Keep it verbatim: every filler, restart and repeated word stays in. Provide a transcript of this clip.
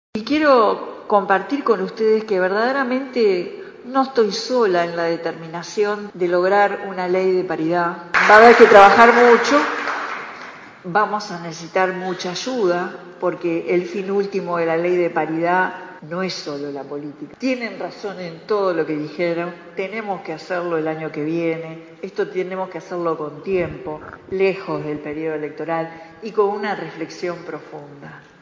Y quiero compartir con ustedes que verdaderamente no estoy sola en la determinación de lograr una ley de paridad. Va a haber que trabajar mucho, vamos a necesitar mucha ayuda, porque el fin último de la ley de paridad no es solo la política. Tienen razón en todo lo que dijeron, tenemos que hacerlo el año que viene, esto tenemos que hacerlo con tiempo, lejos del periodo electoral y con una reflexión profunda.